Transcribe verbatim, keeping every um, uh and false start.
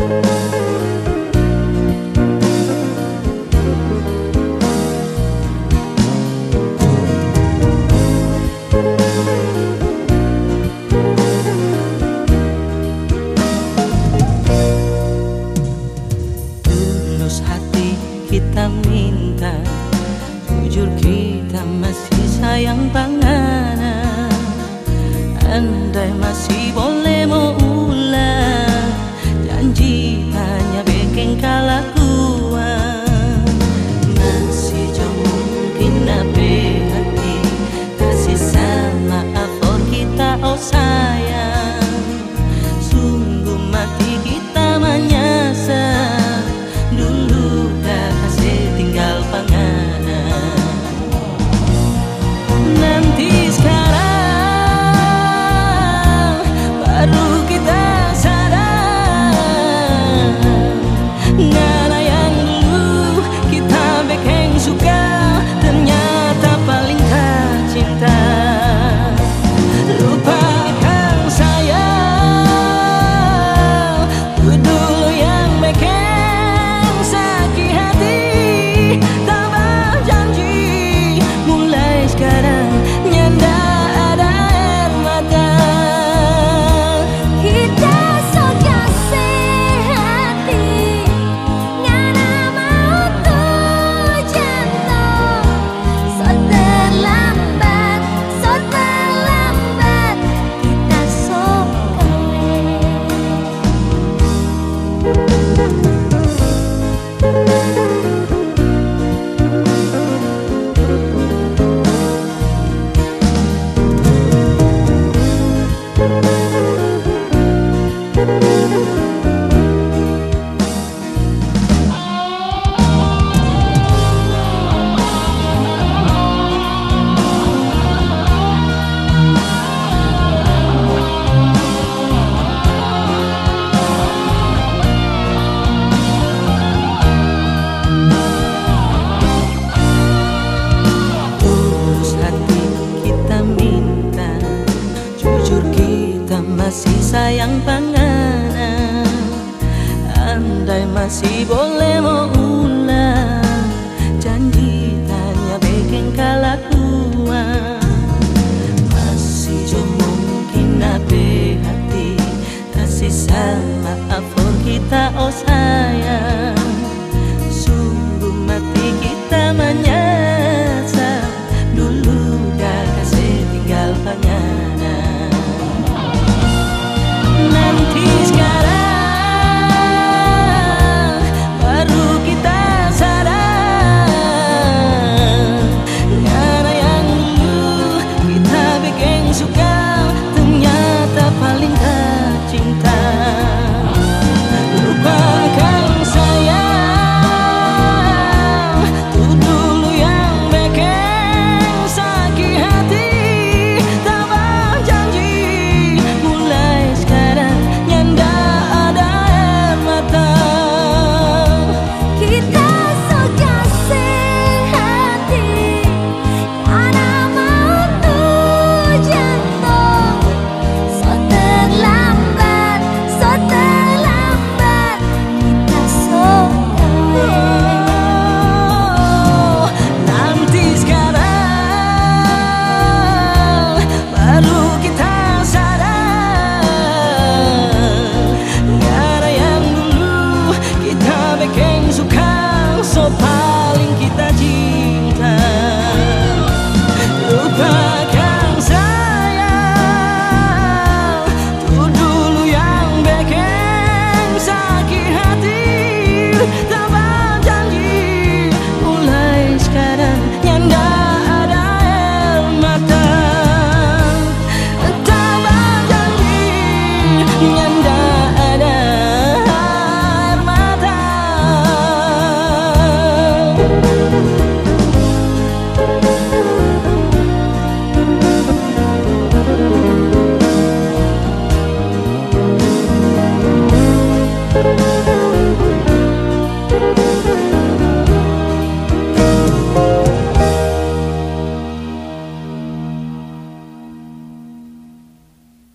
Kita minta, jujur kita masih sayang banget. Andai masih boleh mau ulang, janji hanya bikin kelakuan. Masih jauh mungkin apa hati, kasih sama maaf kita oh sayang. Sungguh mati kita menyesal, dulu dah kasih tinggal panganan. Nanti sekarang baru kita sadar, ngana yang dulu kita bikin suka ternyata paling tak cinta. Lupakan sayang, itu dulu yang bikin sakit hati. Tambah janji, mulai sekarang nyanda ada air mata. Kita sok kasih hati, ngana mau tuh jantung. Sok terlambat, sok terlambat, kita sok Masih sayang banget. Andai masih boleh mau ulang, janji tanya bikin kelakuan. Masih jauh mungkin apa hati, kasih sama maaf kita oh sayang. Sungguh mati kita menyesal,